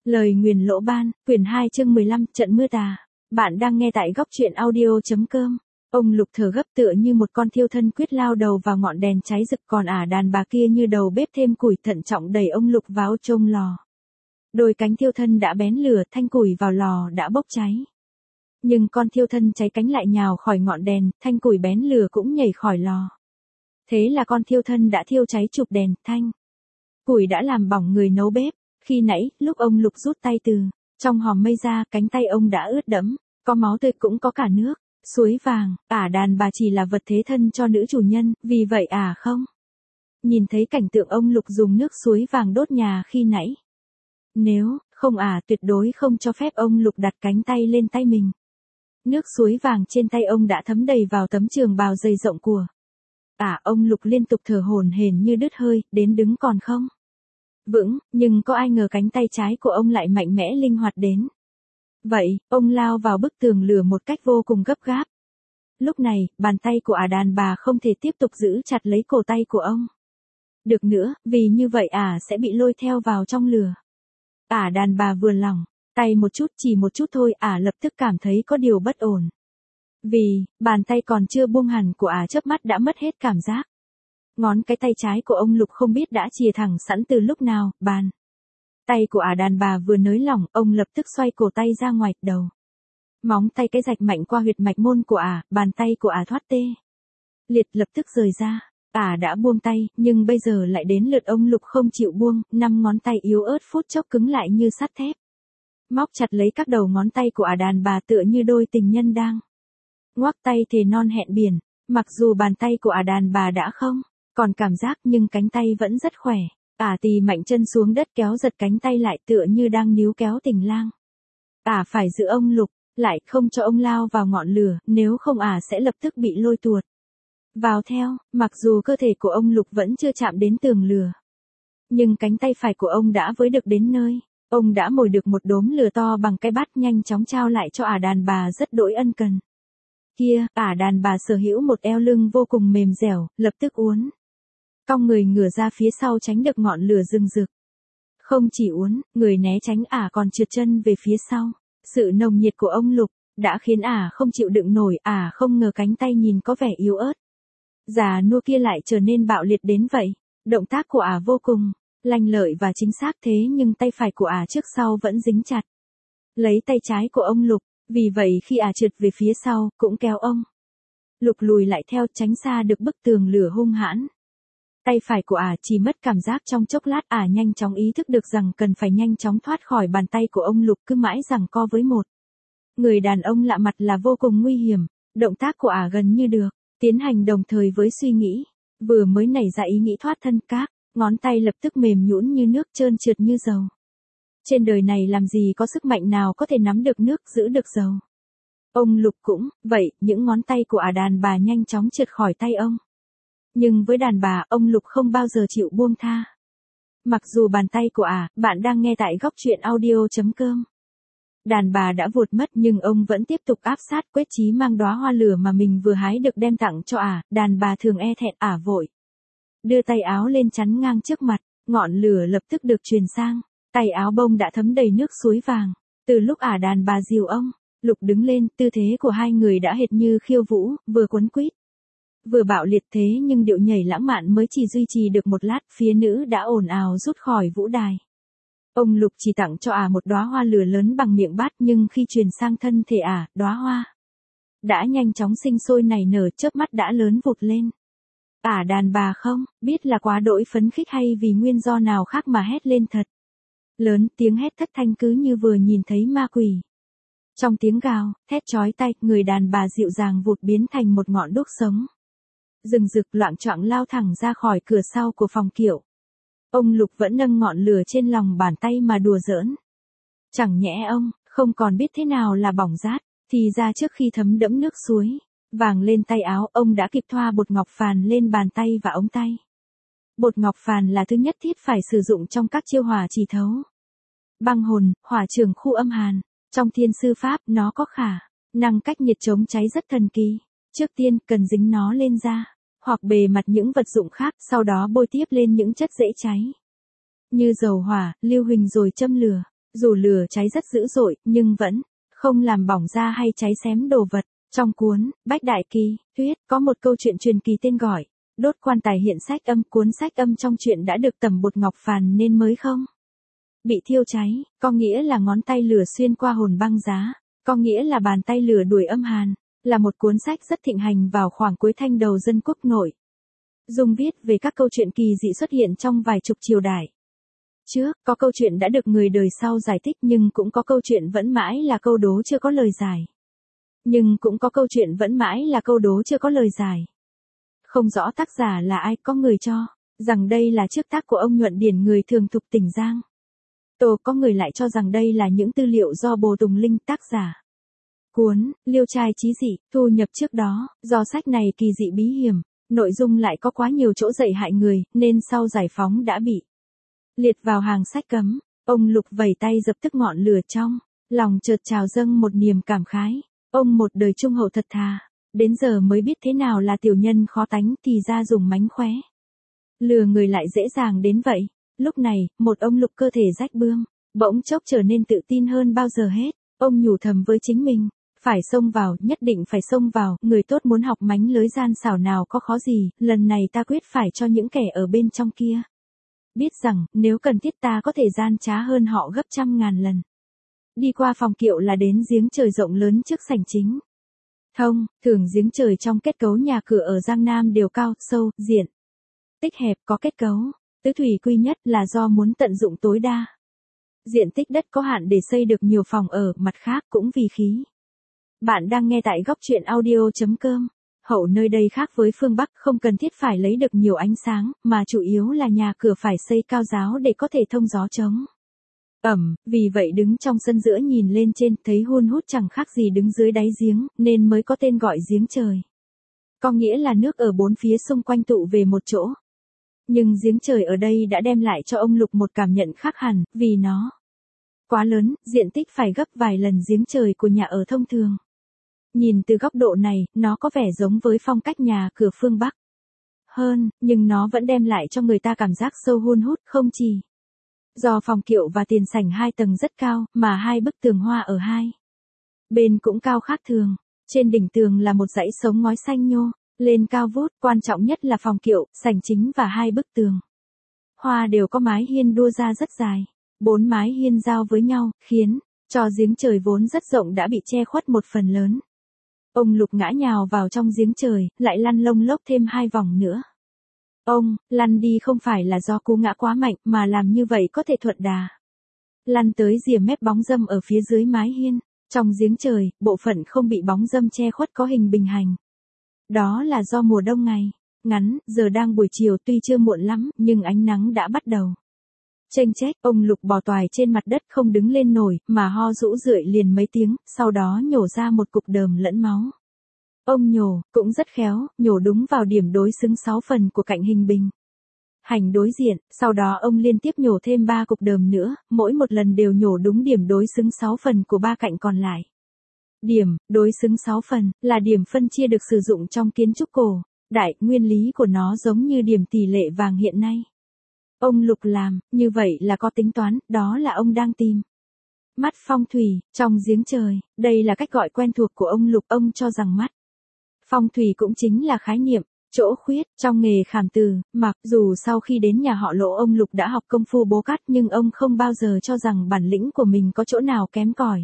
Lời nguyền lỗ ban, quyển 2 chương 15, trận mưa tà. Bạn đang nghe tại góc truyện audio.com. Ông Lục thở gấp tựa như một con thiêu thân quyết lao đầu vào ngọn đèn cháy rực, còn đàn bà kia như đầu bếp thêm củi, thận trọng đẩy ông Lục vào chông lò. Đôi cánh thiêu thân đã bén lửa, thanh củi vào lò đã bốc cháy. Nhưng con thiêu thân cháy cánh lại nhào khỏi ngọn đèn, thanh củi bén lửa cũng nhảy khỏi lò. Thế là con thiêu thân đã thiêu cháy chụp đèn, thanh củi đã làm bỏng người nấu bếp. Khi nãy, lúc ông Lục rút tay từ trong hòm mây ra, cánh tay ông đã ướt đẫm, có máu tươi cũng có cả nước, suối vàng. Đàn bà chỉ là vật thế thân cho nữ chủ nhân, vì vậy không nhìn thấy cảnh tượng ông Lục dùng nước suối vàng đốt nhà khi nãy. Nếu không tuyệt đối không cho phép ông Lục đặt cánh tay lên tay mình. Nước suối vàng trên tay ông đã thấm đầy vào tấm trường bào dày rộng của ông Lục liên tục thở hổn hển như đứt hơi, đến đứng còn không vững, nhưng có ai ngờ cánh tay trái của ông lại mạnh mẽ linh hoạt đến vậy, ông lao vào bức tường lửa một cách vô cùng gấp gáp. Lúc này, bàn tay của đàn bà không thể tiếp tục giữ chặt lấy cổ tay của ông được nữa, vì như vậy sẽ bị lôi theo vào trong lửa. Đàn bà vừa lỏng tay một chút, chỉ một chút thôi, lập tức cảm thấy có điều bất ổn. Vì, bàn tay còn chưa buông hẳn của chớp mắt đã mất hết cảm giác. Ngón cái tay trái của ông Lục không biết đã chìa thẳng sẵn từ lúc nào, bàn tay của đàn bà vừa nới lỏng, ông lập tức xoay cổ tay ra ngoài, đầu móng tay cái rạch mạnh qua huyệt mạch môn của bàn tay của thoát tê liệt lập tức rời ra. Đã buông tay, nhưng bây giờ lại đến lượt ông Lục không chịu buông, 5 ngón tay yếu ớt phút chốc cứng lại như sắt thép. Móc chặt lấy các đầu ngón tay của đàn bà tựa như đôi tình nhân đang ngoắc tay thề non hẹn biển. Mặc dù bàn tay của đàn bà đã không còn cảm giác, nhưng cánh tay vẫn rất khỏe. Tì mạnh chân xuống đất kéo giật cánh tay lại tựa như đang níu kéo tình lang. Phải giữ ông Lục lại, không cho ông lao vào ngọn lửa, nếu không sẽ lập tức bị lôi tuột vào theo. Mặc dù cơ thể của ông Lục vẫn chưa chạm đến tường lửa, nhưng cánh tay phải của ông đã với được đến nơi. Ông đã mồi được một đốm lửa to bằng cái bát, nhanh chóng trao lại cho đàn bà rất đỗi ân cần. Kia, đàn bà sở hữu một eo lưng vô cùng mềm dẻo, lập tức uốn cong người ngửa ra phía sau tránh được ngọn lửa rừng rực. Không chỉ uốn người né tránh, còn trượt chân về phía sau. Sự nồng nhiệt của ông Lục đã khiến không chịu đựng nổi. Không ngờ cánh tay nhìn có vẻ yếu ớt, già nua kia lại trở nên bạo liệt đến vậy. Động tác của vô cùng lanh lợi và chính xác, thế nhưng tay phải của trước sau vẫn dính chặt lấy tay trái của ông Lục. Vì vậy khi trượt về phía sau, cũng kéo ông Lục lùi lại theo, tránh xa được bức tường lửa hung hãn. Tay phải của chỉ mất cảm giác trong chốc lát, nhanh chóng ý thức được rằng cần phải nhanh chóng thoát khỏi bàn tay của ông Lục, cứ mãi giằng co với một người đàn ông lạ mặt là vô cùng nguy hiểm. Động tác của gần như được tiến hành đồng thời với suy nghĩ. Vừa mới nảy ra ý nghĩ thoát thân, các ngón tay lập tức mềm nhũn như nước, trơn trượt như dầu. Trên đời này làm gì có sức mạnh nào có thể nắm được nước, giữ được dầu. Ông Lục cũng vậy, những ngón tay của đàn bà nhanh chóng trượt khỏi tay ông. Nhưng với đàn bà, ông Lục không bao giờ chịu buông tha. Mặc dù bàn tay của bạn đang nghe tại góc truyện audio.com. Đàn bà đã vụt mất, nhưng ông vẫn tiếp tục áp sát, quyết chí mang đóa hoa lửa mà mình vừa hái được đem tặng cho Đàn bà thường e thẹn, vội đưa tay áo lên chắn ngang trước mặt, ngọn lửa lập tức được truyền sang. Tay áo bông đã thấm đầy nước suối vàng. Từ lúc đàn bà dìu ông Lục đứng lên, tư thế của hai người đã hệt như khiêu vũ, vừa quấn quýt vừa bạo liệt, thế nhưng điệu nhảy lãng mạn mới chỉ duy trì được một lát, phía nữ đã ồn ào rút khỏi vũ đài. Ông Lục chỉ tặng cho một đóa hoa lửa lớn bằng miệng bát, nhưng khi truyền sang thân thể đóa hoa đã nhanh chóng sinh sôi nảy nở, chớp mắt đã lớn vụt lên. Đàn bà không biết là quá đỗi phấn khích hay vì nguyên do nào khác mà hét lên thật lớn, tiếng hét thất thanh cứ như vừa nhìn thấy ma quỷ. Trong tiếng gào thét chói tai, người đàn bà dịu dàng vụt biến thành một ngọn đuốc sống rừng rực, loạng choạng lao thẳng ra khỏi cửa sau của phòng kiệu. Ông Lục vẫn nâng ngọn lửa trên lòng bàn tay mà đùa giỡn. Chẳng nhẽ ông không còn biết thế nào là bỏng rát, thì ra trước khi thấm đẫm nước suối vàng lên tay áo, ông đã kịp thoa bột ngọc phàn lên bàn tay và ống tay. Bột ngọc phàn là thứ nhất thiết phải sử dụng trong các chiêu hỏa chỉ thấu băng hồn, hỏa trường khu âm hàn. Trong thiên sư pháp, nó có khả năng cách nhiệt chống cháy rất thần kỳ. Trước tiên, cần dính nó lên da hoặc bề mặt những vật dụng khác, sau đó bôi tiếp lên những chất dễ cháy như dầu hỏa, lưu huỳnh rồi châm lửa. Dù lửa cháy rất dữ dội, nhưng vẫn không làm bỏng da hay cháy xém đồ vật. Trong cuốn Bách Đại Kỳ, Tuyết có một câu chuyện truyền kỳ tên gọi Đốt quan tài hiện sách âm. Cuốn sách âm trong truyện đã được tẩm bột ngọc phàn nên mới không bị thiêu cháy, có nghĩa là ngón tay lửa xuyên qua hồn băng giá, có nghĩa là bàn tay lửa đuổi âm hàn, là một cuốn sách rất thịnh hành vào khoảng cuối thanh đầu dân quốc nội. Dung viết về các câu chuyện kỳ dị xuất hiện trong vài chục triều đại. Trước, có câu chuyện đã được người đời sau giải thích nhưng cũng có câu chuyện vẫn mãi là câu đố chưa có lời giải. Không rõ tác giả là ai, có người cho rằng đây là trước tác của ông Nhuận Điển người thường thục Tỉnh Giang. Có người lại cho rằng đây là những tư liệu do Bồ Tùng Linh tác giả cuốn Liêu Trai Chí Dị thu nhập trước đó. Do sách này kỳ dị bí hiểm, nội dung lại có quá nhiều chỗ dạy hại người, nên sau giải phóng đã bị liệt vào hàng sách cấm. Ông Lục vẩy tay dập tắt ngọn lửa trong lòng, chợt trào dâng một niềm cảm khái. Ông một đời trung hậu thật thà, đến giờ mới biết thế nào là tiểu nhân khó tánh, thì ra dùng mánh khóe lừa người lại dễ dàng đến vậy. Lúc này, một ông Lục cơ thể rách bươm, bỗng chốc trở nên tự tin hơn bao giờ hết. Ông nhủ thầm với chính mình, phải xông vào, nhất định phải xông vào, người tốt muốn học mánh lới gian xảo nào có khó gì, lần này ta quyết phải cho những kẻ ở bên trong kia biết rằng, nếu cần thiết ta có thể gian trá hơn họ gấp trăm ngàn lần. Đi qua phòng kiệu là đến giếng trời rộng lớn trước sảnh chính. Thường giếng trời trong kết cấu nhà cửa ở Giang Nam đều cao, sâu, diện tích hẹp, có kết cấu tứ thủy quy nhất là do muốn tận dụng tối đa diện tích đất có hạn để xây được nhiều phòng ở, mặt khác cũng vì khí. Bạn đang nghe tại góc truyện audio.com. Hậu nơi đây khác với phương Bắc, không cần thiết phải lấy được nhiều ánh sáng, mà chủ yếu là nhà cửa phải xây cao ráo để có thể thông gió trống ẩm. Vì vậy đứng trong sân giữa nhìn lên trên, thấy hun hút chẳng khác gì đứng dưới đáy giếng, nên mới có tên gọi giếng trời. Có nghĩa là nước ở bốn phía xung quanh tụ về một chỗ. Nhưng giếng trời ở đây đã đem lại cho ông Lục một cảm nhận khác hẳn, vì nó quá lớn, diện tích phải gấp vài lần giếng trời của nhà ở thông thường. Nhìn từ góc độ này, nó có vẻ giống với phong cách nhà cửa phương Bắc hơn, nhưng nó vẫn đem lại cho người ta cảm giác sâu hun hút. Không chỉ do phòng kiệu và tiền sảnh 2 tầng rất cao, mà 2 bức tường hoa ở 2 bên cũng cao khác thường. Trên đỉnh tường là một dãy sống ngói xanh nhô lên cao vút, quan trọng nhất là phòng kiệu, sảnh chính và 2 bức tường hoa đều có mái hiên đua ra rất dài. 4 mái hiên giao với nhau, khiến cho giếng trời vốn rất rộng đã bị che khuất một phần lớn. Ông Lục ngã nhào vào trong giếng trời, lại lăn lông lốc thêm 2 vòng nữa. Ông lăn đi không phải là do cú ngã quá mạnh, mà làm như vậy có thể thuận đà lăn tới rìa mép bóng râm ở phía dưới mái hiên. Trong giếng trời, bộ phận không bị bóng râm che khuất có hình bình hành. Đó là do mùa đông ngày ngắn, giờ đang buổi chiều, tuy chưa muộn lắm, nhưng ánh nắng đã bắt đầu chênh chếch. Ông Lục bò toài trên mặt đất không đứng lên nổi, mà ho rũ rượi liền mấy tiếng, sau đó nhổ ra một cục đờm lẫn máu. Ông nhổ, cũng rất khéo, nhổ đúng vào điểm đối xứng 6 phần của cạnh hình bình hành đối diện, sau đó ông liên tiếp nhổ thêm 3 cục đờm nữa, mỗi một lần đều nhổ đúng điểm đối xứng 6 phần của 3 cạnh còn lại. Điểm đối xứng 6 phần là điểm phân chia được sử dụng trong kiến trúc cổ đại, nguyên lý của nó giống như điểm tỷ lệ vàng hiện nay. Ông Lục làm như vậy là có tính toán, đó là ông đang tìm mắt phong thủy trong giếng trời. Đây là cách gọi quen thuộc của ông Lục. Ông cho rằng mắt phong thủy cũng chính là khái niệm chỗ khuyết trong nghề khảm từ. Mặc dù sau khi đến nhà họ Lỗ, ông Lục đã học công phu bố cát, nhưng ông không bao giờ cho rằng bản lĩnh của mình có chỗ nào kém cỏi.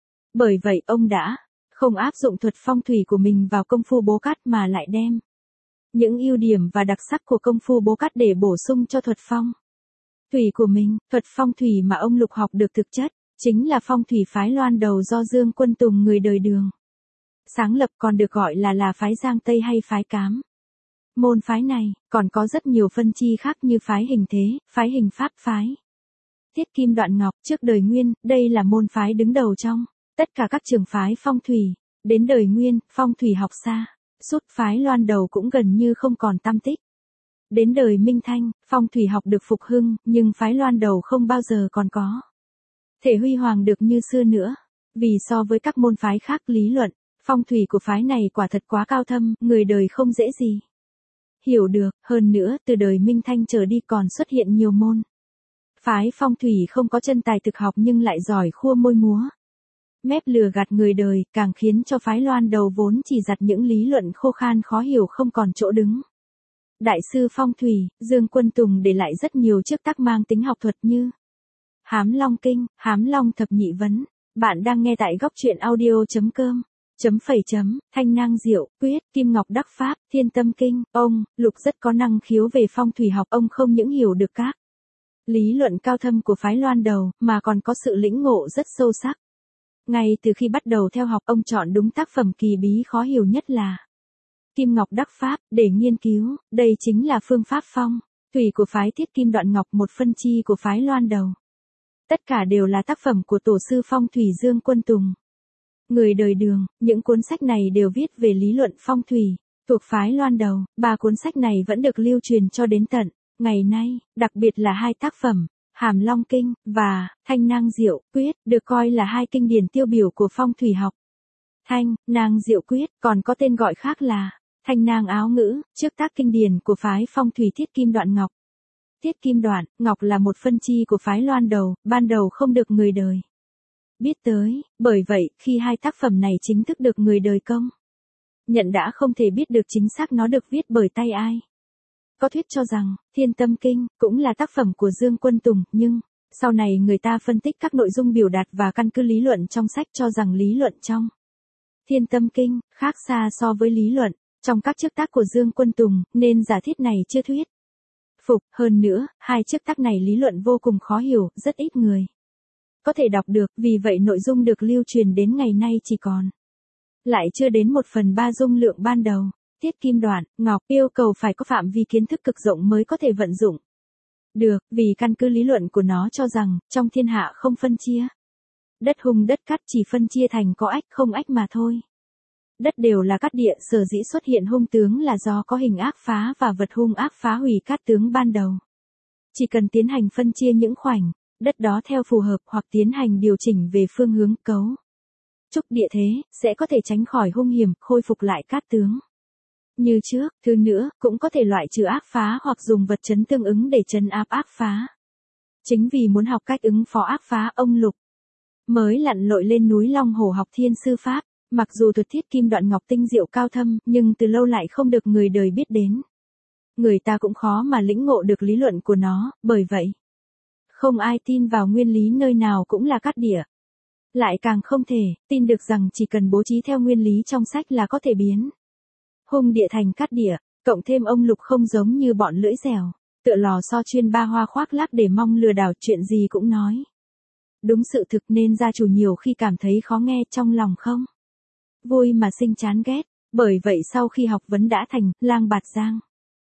Bởi vậy ông đã không áp dụng thuật phong thủy của mình vào công phu bố cát, mà lại đem những ưu điểm và đặc sắc của công phu bố cát để bổ sung cho thuật phong thủy của mình. Thuật phong thủy mà ông Lục học được thực chất chính là phong thủy phái Loan đầu do Dương Quân Tùng người đời Đường sáng lập, còn được gọi là phái Giang Tây hay phái Cám. Môn phái này còn có rất nhiều phân chi khác như phái Hình Thế, phái Hình Pháp, phái Tiết Kim Đoạn Ngọc. Trước đời Nguyên, đây là môn phái đứng đầu trong tất cả các trường phái phong thủy. Đến đời Nguyên, phong thủy học xa sút, phái Loan đầu cũng gần như không còn tăm tích. Đến đời Minh Thanh, phong thủy học được phục hưng, nhưng phái Loan đầu không bao giờ còn có thể huy hoàng được như xưa nữa. Vì so với các môn phái khác, lý luận phong thủy của phái này quả thật quá cao thâm, người đời không dễ gì hiểu được. Hơn nữa, từ đời Minh Thanh trở đi còn xuất hiện nhiều môn Phái phong thủy không có chân tài thực học nhưng lại giỏi khua môi múa. Mép lừa gạt người đời, càng khiến cho phái loan đầu vốn chỉ giặt những lý luận khô khan khó hiểu không còn chỗ đứng. Đại sư phong thủy, Dương Quân Tùng để lại rất nhiều chiếc tác mang tính học thuật như Hám Long Kinh, Hám Long Thập Nhị Vấn. Bạn đang nghe tại góc truyện audio.com. Thanh Nang Diệu, Quyết, Kim Ngọc Đắc Pháp, Thiên Tâm Kinh. Ông, Lục rất có năng khiếu về phong thủy học. Ông không những hiểu được các lý luận cao thâm của phái loan đầu, mà còn có sự lĩnh ngộ rất sâu sắc. Ngay từ khi bắt đầu theo học, ông chọn đúng tác phẩm kỳ bí khó hiểu nhất là Kim Ngọc Đắc Pháp, để nghiên cứu. Đây chính là phương pháp phong thủy của phái Thiết Kim Đoạn Ngọc, một phân chi của phái loan đầu. Tất cả đều là tác phẩm của tổ sư phong thủy Dương Quân Tùng. Người đời Đường, những cuốn sách này đều viết về lý luận phong thủy, thuộc phái loan đầu. 3 cuốn sách này vẫn được lưu truyền cho đến tận ngày nay, đặc biệt là 2 tác phẩm, Hàm Long Kinh và Thanh Nang Diệu Quyết, được coi là 2 kinh điển tiêu biểu của phong thủy học. Thanh Nang Diệu Quyết còn có tên gọi khác là Thanh Nang Áo Ngữ, trước tác kinh điển của phái phong thủy Thiết Kim Đoạn Ngọc. Thiết Kim Đoạn Ngọc là một phân chi của phái loan đầu, ban đầu không được người đời biết tới, bởi vậy khi 2 tác phẩm này chính thức được người đời công nhận đã không thể biết được chính xác nó được viết bởi tay ai. Có thuyết cho rằng, Thiên Tâm Kinh cũng là tác phẩm của Dương Quân Tùng, nhưng sau này người ta phân tích các nội dung biểu đạt và căn cứ lý luận trong sách cho rằng lý luận trong Thiên Tâm Kinh khác xa so với lý luận trong các chiếc tác của Dương Quân Tùng, nên giả thiết này chưa thuyết phục. Hơn nữa, 2 chiếc tác này lý luận vô cùng khó hiểu, rất ít người có thể đọc được, vì vậy nội dung được lưu truyền đến ngày nay chỉ còn lại chưa đến 1/3 dung lượng ban đầu. Thiết Kim Đoạn Ngọc yêu cầu phải có phạm vi kiến thức cực rộng mới có thể vận dụng được, vì căn cứ lý luận của nó cho rằng, trong thiên hạ không phân chia đất hung đất cát, chỉ phân chia thành có ách không ách mà thôi. Đất đều là cát địa, sở dĩ xuất hiện hung tướng là do có hình ác phá và vật hung ác phá hủy cát tướng ban đầu. Chỉ cần tiến hành phân chia những khoảnh đất đó theo phù hợp, hoặc tiến hành điều chỉnh về phương hướng cấu trúc địa thế, sẽ có thể tránh khỏi hung hiểm, khôi phục lại cát tướng như trước. Thứ nữa, cũng có thể loại trừ ác phá hoặc dùng vật chấn tương ứng để trấn áp ác phá. Chính vì muốn học cách ứng phó ác phá, ông Lục mới lặn lội lên núi Long Hồ học thiên sư pháp. Mặc dù thuật Thiết Kim Đoạn Ngọc tinh diệu cao thâm, nhưng từ lâu lại không được người đời biết đến. Người ta cũng khó mà lĩnh ngộ được lý luận của nó, bởi vậy không ai tin vào nguyên lý nơi nào cũng là cát địa. Lại càng không thể tin được rằng chỉ cần bố trí theo nguyên lý trong sách là có thể biến hung địa thành cát địa. Cộng thêm ông Lục không giống như bọn lưỡi dẻo, tựa lò xo chuyên ba hoa khoác lác để mong lừa đảo, chuyện gì cũng nói đúng sự thực, nên gia chủ nhiều khi cảm thấy khó nghe, trong lòng không vui mà sinh chán ghét. Bởi vậy sau khi học vấn đã thành, lang bạt giang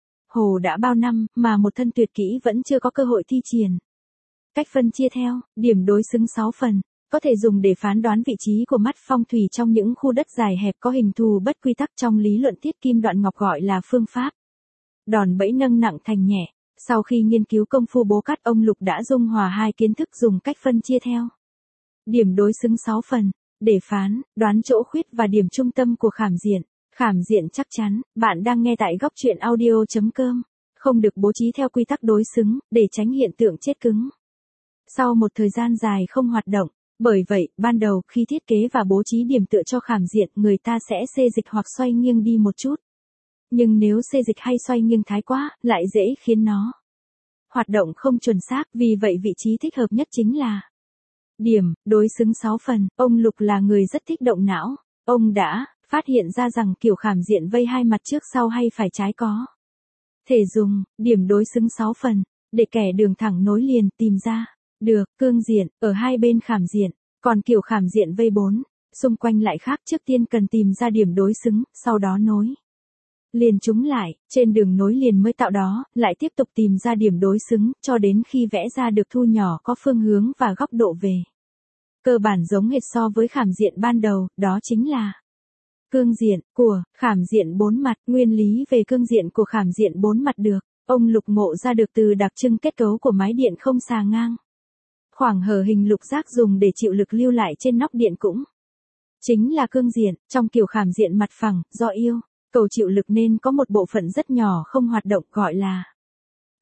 hồ đã bao năm, mà một thân tuyệt kỹ vẫn chưa có cơ hội thi triển. Cách phân chia theo điểm đối xứng 6 phần, có thể dùng để phán đoán vị trí của mắt phong thủy trong những khu đất dài hẹp có hình thù bất quy tắc, trong lý luận Thiết Kim Đoạn Ngọc gọi là phương pháp đòn bẫy nâng nặng thành nhẹ. Sau khi nghiên cứu công phu bố cát, ông Lục đã dung hòa 2 kiến thức dùng cách phân chia theo điểm đối xứng 6 phần, để phán đoán chỗ khuyết và điểm trung tâm của khảm diện. Khảm diện chắc chắn. Bạn đang nghe tại góc truyện audio.com. Không được bố trí theo quy tắc đối xứng, để tránh hiện tượng chết cứng sau một thời gian dài không hoạt động. Bởi vậy, ban đầu khi thiết kế và bố trí điểm tựa cho khảm diện, người ta sẽ xê dịch hoặc xoay nghiêng đi một chút. Nhưng nếu xê dịch hay xoay nghiêng thái quá, lại dễ khiến nó hoạt động không chuẩn xác. Vì vậy vị trí thích hợp nhất chính là điểm đối xứng 6 phần. Ông Lục là người rất thích động não. Ông đã phát hiện ra rằng kiểu khảm diện vây 2 mặt trước sau hay phải trái có thể dùng điểm đối xứng 6 phần để kẻ đường thẳng nối liền, tìm ra được cương diện ở 2 bên khảm diện. Còn kiểu khảm diện vây 4 xung quanh lại khác, trước tiên cần tìm ra điểm đối xứng, sau đó nối liền chúng lại, trên đường nối liền mới tạo đó, lại tiếp tục tìm ra điểm đối xứng, cho đến khi vẽ ra được thu nhỏ có phương hướng và góc độ về cơ bản giống hệt so với khảm diện ban đầu, đó chính là cương diện của khảm diện 4 mặt. Nguyên lý về cương diện của khảm diện 4 mặt được ông Lục ngộ ra được từ đặc trưng kết cấu của mái điện không xà ngang. Khoảng hở hình lục giác dùng để chịu lực lưu lại trên nóc điện cũng chính là cương diện. Trong kiểu khảm diện mặt phẳng, do yêu cầu chịu lực nên có một bộ phận rất nhỏ không hoạt động, gọi là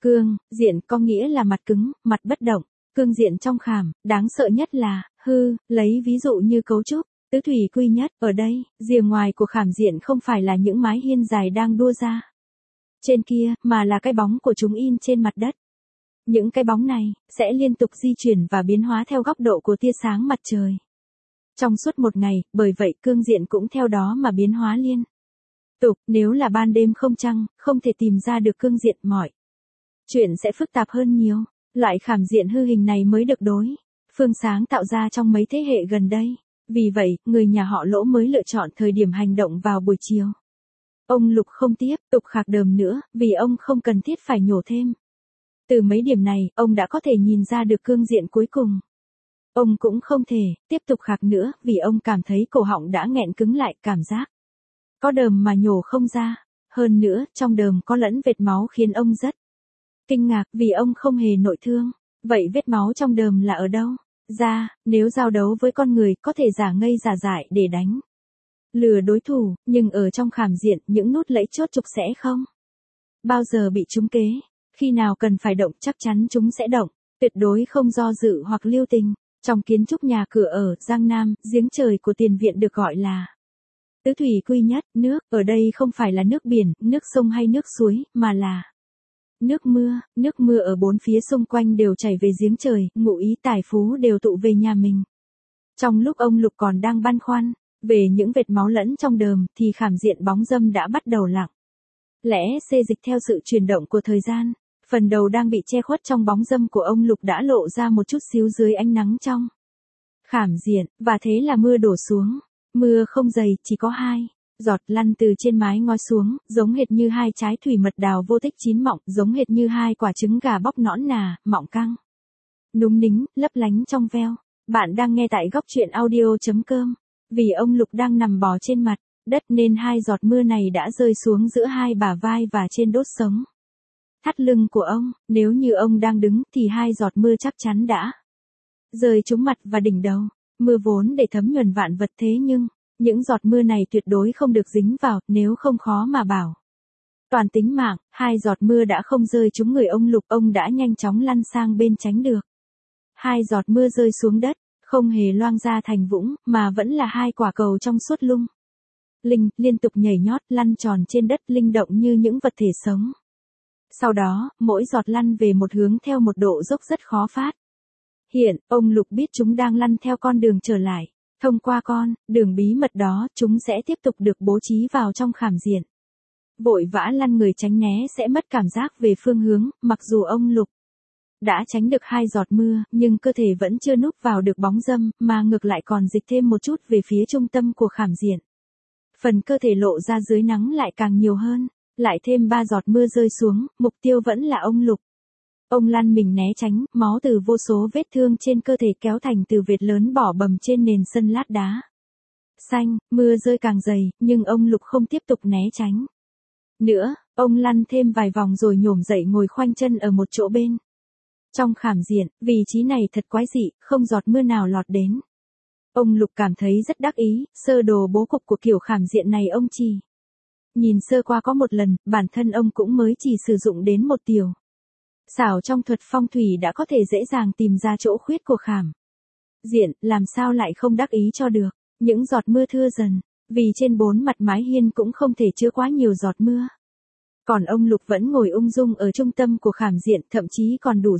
Cương, diện có nghĩa là mặt cứng, mặt bất động. Cương diện trong khảm, đáng sợ nhất là, lấy ví dụ như cấu trúc, tứ thủy quy nhất, ở đây, rìa ngoài của khảm diện không phải là những mái hiên dài đang đua ra trên kia, mà là cái bóng của chúng in trên mặt đất. Những cái bóng này, sẽ liên tục di chuyển và biến hóa theo góc độ của tia sáng mặt trời. Trong suốt một ngày, bởi vậy cương diện cũng theo đó mà biến hóa liên tục, nếu là ban đêm không trăng, không thể tìm ra được cương diện mọi. Chuyện sẽ phức tạp hơn nhiều. Loại khảm diện hư hình này mới được đối phương sáng tạo ra trong mấy thế hệ gần đây. Vì vậy, người nhà họ Lỗ mới lựa chọn thời điểm hành động vào buổi chiều. Ông Lục không tiếp tục khạc đờm nữa, vì ông không cần thiết phải nhổ thêm. Từ mấy điểm này, ông đã có thể nhìn ra được cương diện cuối cùng. Ông cũng không thể tiếp tục khạc nữa, vì ông cảm thấy cổ họng đã nghẹn cứng lại, cảm giác có đờm mà nhổ không ra. Hơn nữa, trong đờm có lẫn vệt máu khiến ông rất kinh ngạc, vì ông không hề nội thương. Vậy vết máu trong đờm là ở đâu ra? Nếu giao đấu với con người, có thể giả ngây giả dại để đánh lừa đối thủ, nhưng ở trong khảm diện, những nút lẫy chốt trục sẽ không bao giờ bị trúng kế. Khi nào cần phải động, chắc chắn chúng sẽ động, tuyệt đối không do dự hoặc lưu tình. Trong kiến trúc nhà cửa ở Giang Nam, giếng trời của tiền viện được gọi là tứ thủy quy nhất. Nước ở đây không phải là nước biển, nước sông hay nước suối, mà là nước mưa. Nước mưa ở bốn phía xung quanh đều chảy về giếng trời, ngụ ý tài phú đều tụ về nhà mình. Trong lúc ông Lục còn đang băn khoăn về những vệt máu lẫn trong đờm, thì khảm diện bóng dâm đã bắt đầu lặng lẽ xê dịch theo sự chuyển động của thời gian. Phần đầu đang bị che khuất trong bóng dâm của ông Lục đã lộ ra một chút xíu dưới ánh nắng trong khảm diện, và thế là mưa đổ xuống. Mưa không dày, chỉ có 2 giọt lăn từ trên mái ngói xuống, giống hệt như 2 trái thủy mật đào vô tích chín mọng, giống hệt như 2 quả trứng gà bóc nõn nà, mọng căng, núng nính, lấp lánh trong veo. Bạn đang nghe tại góc truyện audio.com. Vì ông Lục đang nằm bò trên mặt đất nên 2 giọt mưa này đã rơi xuống giữa 2 bả vai và trên đốt sống thắt lưng của ông. Nếu như ông đang đứng thì 2 giọt mưa chắc chắn đã rơi trúng mặt và đỉnh đầu. Mưa vốn để thấm nhuần vạn vật, thế nhưng những giọt mưa này tuyệt đối không được dính vào, nếu không khó mà bảo toàn tính mạng. 2 giọt mưa đã không rơi trúng người ông Lục, ông đã nhanh chóng lăn sang bên tránh được. 2 giọt mưa rơi xuống đất, không hề loang ra thành vũng, mà vẫn là 2 quả cầu trong suốt lung linh, liên tục nhảy nhót, lăn tròn trên đất, linh động như những vật thể sống. Sau đó, mỗi giọt lăn về một hướng theo một độ dốc rất khó phát hiện. Ông Lục biết chúng đang lăn theo con đường trở lại. Thông qua con đường bí mật đó, chúng sẽ tiếp tục được bố trí vào trong khảm diện. Vội vã lăn người tránh né sẽ mất cảm giác về phương hướng. Mặc dù ông Lục đã tránh được 2 giọt mưa, nhưng cơ thể vẫn chưa núp vào được bóng dâm, mà ngược lại còn dịch thêm một chút về phía trung tâm của khảm diện. Phần cơ thể lộ ra dưới nắng lại càng nhiều hơn. Lại thêm 3 giọt mưa rơi xuống, mục tiêu vẫn là ông Lục. Ông lăn mình né tránh, máu từ vô số vết thương trên cơ thể kéo thành từ vệt lớn bỏ bầm trên nền sân lát đá xanh. Mưa rơi càng dày, nhưng ông Lục không tiếp tục né tránh nữa. Ông lăn thêm vài vòng rồi nhổm dậy ngồi khoanh chân ở một chỗ bên trong khảm diện. Vị trí này thật quái dị, không giọt mưa nào lọt đến. Ông Lục cảm thấy rất đắc ý. Sơ đồ bố cục của kiểu khảm diện này ông chỉ nhìn sơ qua có một lần, bản thân ông cũng mới chỉ sử dụng đến một tiểu xảo trong thuật phong thủy đã có thể dễ dàng tìm ra chỗ khuyết của khảm diện, làm sao lại không đắc ý cho được. Những giọt mưa thưa dần, vì trên 4 mặt mái hiên cũng không thể chứa quá nhiều giọt mưa. Còn ông Lục vẫn ngồi ung dung ở trung tâm của khảm diện, thậm chí còn đủ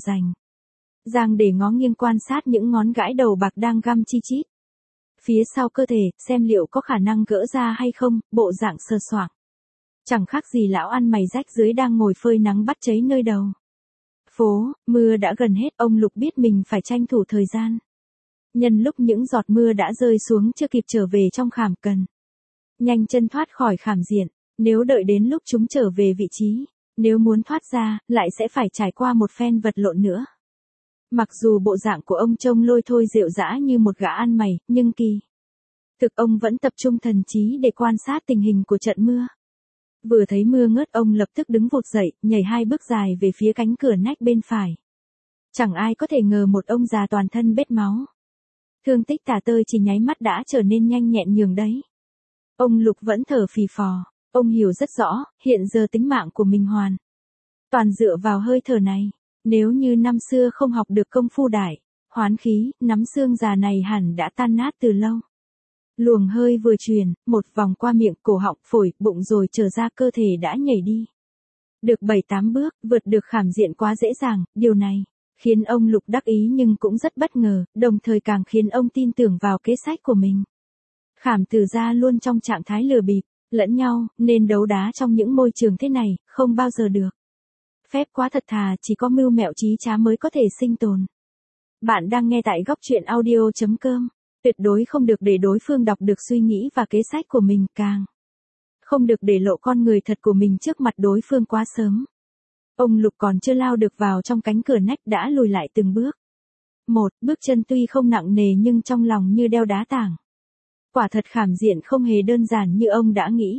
dàng để ngó nghiêng quan sát những ngón gãi đầu bạc đang găm chi chít phía sau cơ thể, xem liệu có khả năng gỡ ra hay không. Bộ dạng sờ soạng, chẳng khác gì lão ăn mày rách dưới đang ngồi phơi nắng bắt cháy nơi đầu phố. Mưa đã gần hết, ông Lục biết mình phải tranh thủ thời gian. Nhân lúc những giọt mưa đã rơi xuống chưa kịp trở về trong khảm, cần nhanh chân thoát khỏi khảm diện. Nếu đợi đến lúc chúng trở về vị trí, nếu muốn thoát ra, lại sẽ phải trải qua một phen vật lộn nữa. Mặc dù bộ dạng của ông trông lôi thôi rệu rã như một gã ăn mày, nhưng kỳ thực ông vẫn tập trung thần trí để quan sát tình hình của trận mưa. Vừa thấy mưa ngớt, ông lập tức đứng vụt dậy, nhảy 2 bước dài về phía cánh cửa nách bên phải. Chẳng ai có thể ngờ một ông già toàn thân bết máu, thương tích tả tơi chỉ nháy mắt đã trở nên nhanh nhẹn nhường đấy. Ông Lục vẫn thở phì phò. Ông hiểu rất rõ, hiện giờ tính mạng của mình hoàn Toàn dựa vào hơi thở này. Nếu như năm xưa không học được công phu đại, hoán khí, nắm xương già này hẳn đã tan nát từ lâu. Luồng hơi vừa truyền, một vòng qua miệng, cổ họng, phổi, bụng rồi trở ra cơ thể đã nhảy đi. Được 7-8 bước, vượt được Khảm Diện quá dễ dàng, điều này khiến ông Lục đắc ý nhưng cũng rất bất ngờ, đồng thời càng khiến ông tin tưởng vào kế sách của mình. Khảm Tử gia luôn trong trạng thái lừa bịp lẫn nhau, nên đấu đá trong những môi trường thế này, không bao giờ được. Phép quá thật thà, chỉ có mưu mẹo trí trá mới có thể sinh tồn. Bạn đang nghe tại góc truyện audio.com. Tuyệt đối không được để đối phương đọc được suy nghĩ và kế sách của mình, càng không được để lộ con người thật của mình trước mặt đối phương quá sớm. Ông Lục còn chưa lao được vào trong cánh cửa nách đã lùi lại từng bước. Một bước chân tuy không nặng nề nhưng trong lòng như đeo đá tảng. Quả thật Khảm Diện không hề đơn giản như ông đã nghĩ.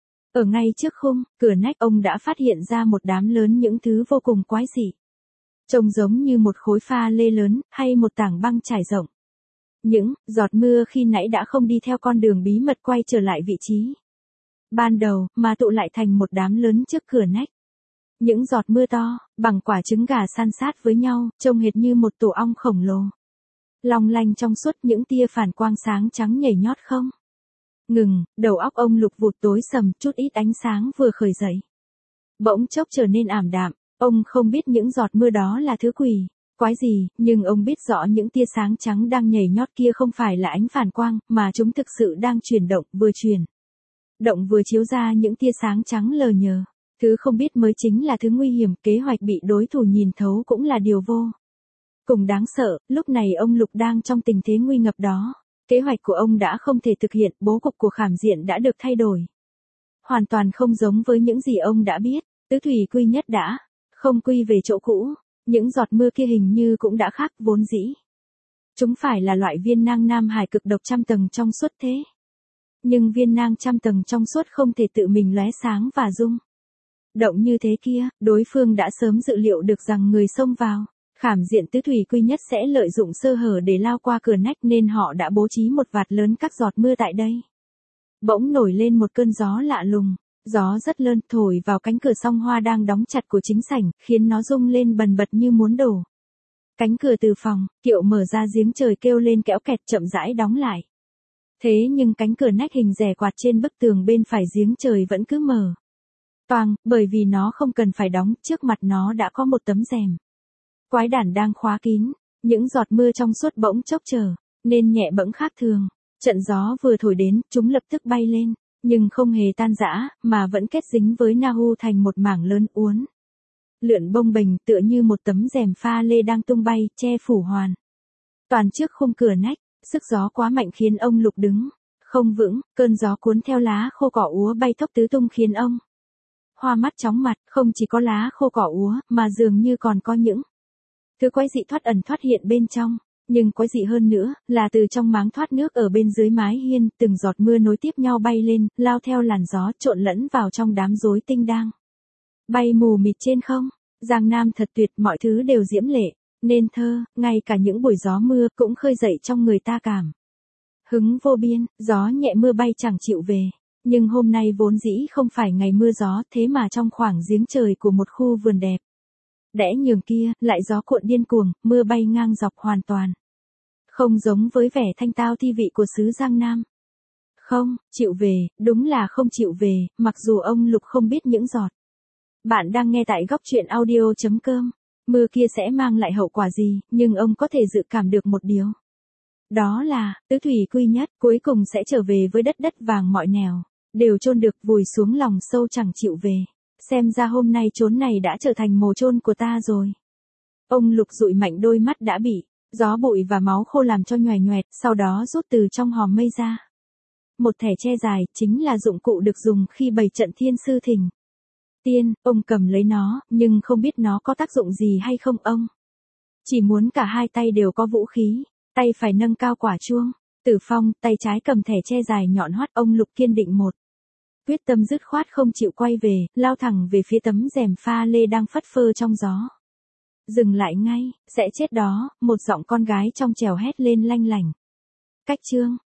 Ở ngay trước khung, cửa nách ông đã phát hiện ra một đám lớn những thứ vô cùng quái dị. Trông giống như một khối pha lê lớn, hay một tảng băng trải rộng. Những giọt mưa khi nãy đã không đi theo con đường bí mật quay trở lại vị trí ban đầu, mà tụ lại thành một đám lớn trước cửa nách. Những giọt mưa to, bằng quả trứng gà san sát với nhau, trông hệt như một tổ ong khổng lồ. Long lanh trong suốt, những tia phản quang sáng trắng nhảy nhót không ngừng, đầu óc ông Lục vụt tối sầm, chút ít ánh sáng vừa khởi dậy. Bỗng chốc trở nên ảm đạm, ông không biết những giọt mưa đó là thứ quỷ quái gì, nhưng ông biết rõ những tia sáng trắng đang nhảy nhót kia không phải là ánh phản quang, mà chúng thực sự đang chuyển động, vừa chuyển động vừa chiếu ra những tia sáng trắng lờ nhờ. Thứ không biết mới chính là thứ nguy hiểm, kế hoạch bị đối thủ nhìn thấu cũng là điều vô cùng đáng sợ. Lúc này ông Lục đang trong tình thế nguy ngập đó. Kế hoạch của ông đã không thể thực hiện, bố cục của Khảm Diện đã được thay đổi. Hoàn toàn không giống với những gì ông đã biết, tứ thủy quy nhất đã không quy về chỗ cũ, những giọt mưa kia hình như cũng đã khác vốn dĩ. Chúng phải là loại viên nang Nam Hải cực độc trăm tầng trong suốt thế. Nhưng viên nang trăm tầng trong suốt không thể tự mình lóe sáng và rung động như thế kia, đối phương đã sớm dự liệu được rằng người xông vào Khảm Diện tứ thủy quy nhất sẽ lợi dụng sơ hở để lao qua cửa nách, nên họ đã bố trí một vạt lớn các giọt mưa tại đây. Bỗng nổi lên một cơn gió lạ lùng, gió rất lớn thổi vào cánh cửa song hoa đang đóng chặt của chính sảnh, khiến nó rung lên bần bật như muốn đổ. Cánh cửa từ phòng kiệu mở ra, giếng trời kêu lên kéo kẹt, chậm rãi đóng lại. Thế nhưng cánh cửa nách hình rẻ quạt trên bức tường bên phải giếng trời vẫn cứ mở toang, bởi vì nó không cần phải đóng, trước mặt nó đã có một tấm rèm quái đản đang khóa kín. Những giọt mưa trong suốt bỗng chốc trở nên nhẹ bẫng khác thường. Trận gió vừa thổi đến, chúng lập tức bay lên, nhưng không hề tan rã, mà vẫn kết dính với Nahu thành một mảng lớn uốn lượn bông bềnh, tựa như một tấm rèm pha lê đang tung bay, che phủ hoàn toàn trước khung cửa nách. Sức gió quá mạnh khiến ông Lục đứng không vững, cơn gió cuốn theo lá khô cỏ úa bay thốc tứ tung khiến ông hoa mắt chóng mặt. Không chỉ có lá khô cỏ úa, mà dường như còn có những thứ quái dị thoát ẩn thoát hiện bên trong. Nhưng quái dị hơn nữa, là từ trong máng thoát nước ở bên dưới mái hiên, từng giọt mưa nối tiếp nhau bay lên, lao theo làn gió, trộn lẫn vào trong đám rối tinh đang bay mù mịt trên không. Giang Nam thật tuyệt, mọi thứ đều diễm lệ, nên thơ, ngay cả những buổi gió mưa cũng khơi dậy trong người ta cảm hứng vô biên. Gió nhẹ mưa bay chẳng chịu về. Nhưng hôm nay vốn dĩ không phải ngày mưa gió, thế mà trong khoảng giếng trời của một khu vườn đẹp đẽ nhường kia, lại gió cuộn điên cuồng, mưa bay ngang dọc, hoàn toàn không giống với vẻ thanh tao thi vị của xứ Giang Nam. Không chịu về, đúng là không chịu về, mặc dù ông Lục không biết những giọt. Bạn đang nghe tại góc truyện audio.com. Mưa kia sẽ mang lại hậu quả gì, nhưng ông có thể dự cảm được một điều. Đó là, tứ thủy quy nhất, cuối cùng sẽ trở về với đất vàng, mọi nẻo đều chôn được, vùi xuống lòng sâu chẳng chịu về. Xem ra hôm nay chốn này đã trở thành mồ chôn của ta rồi. Ông Lục dụi mạnh đôi mắt đã bị gió bụi và máu khô làm cho nhoẻo nhoẹt, sau đó rút từ trong hòm mây ra một thẻ tre dài, chính là dụng cụ được dùng khi bày trận thiên sư thỉnh tiên. Ông cầm lấy nó, nhưng không biết nó có tác dụng gì hay không. Ông chỉ muốn cả hai tay đều có vũ khí, tay phải nâng cao quả chuông Tử Phong, tay trái cầm thẻ tre dài nhọn hoắt. Ông Lục kiên định một quyết tâm dứt khoát không chịu quay về, lao thẳng về phía tấm rèm pha lê đang phất phơ trong gió. Dừng lại ngay, sẽ chết đó, một giọng con gái trong trẻo hét lên lanh lảnh. Cách chương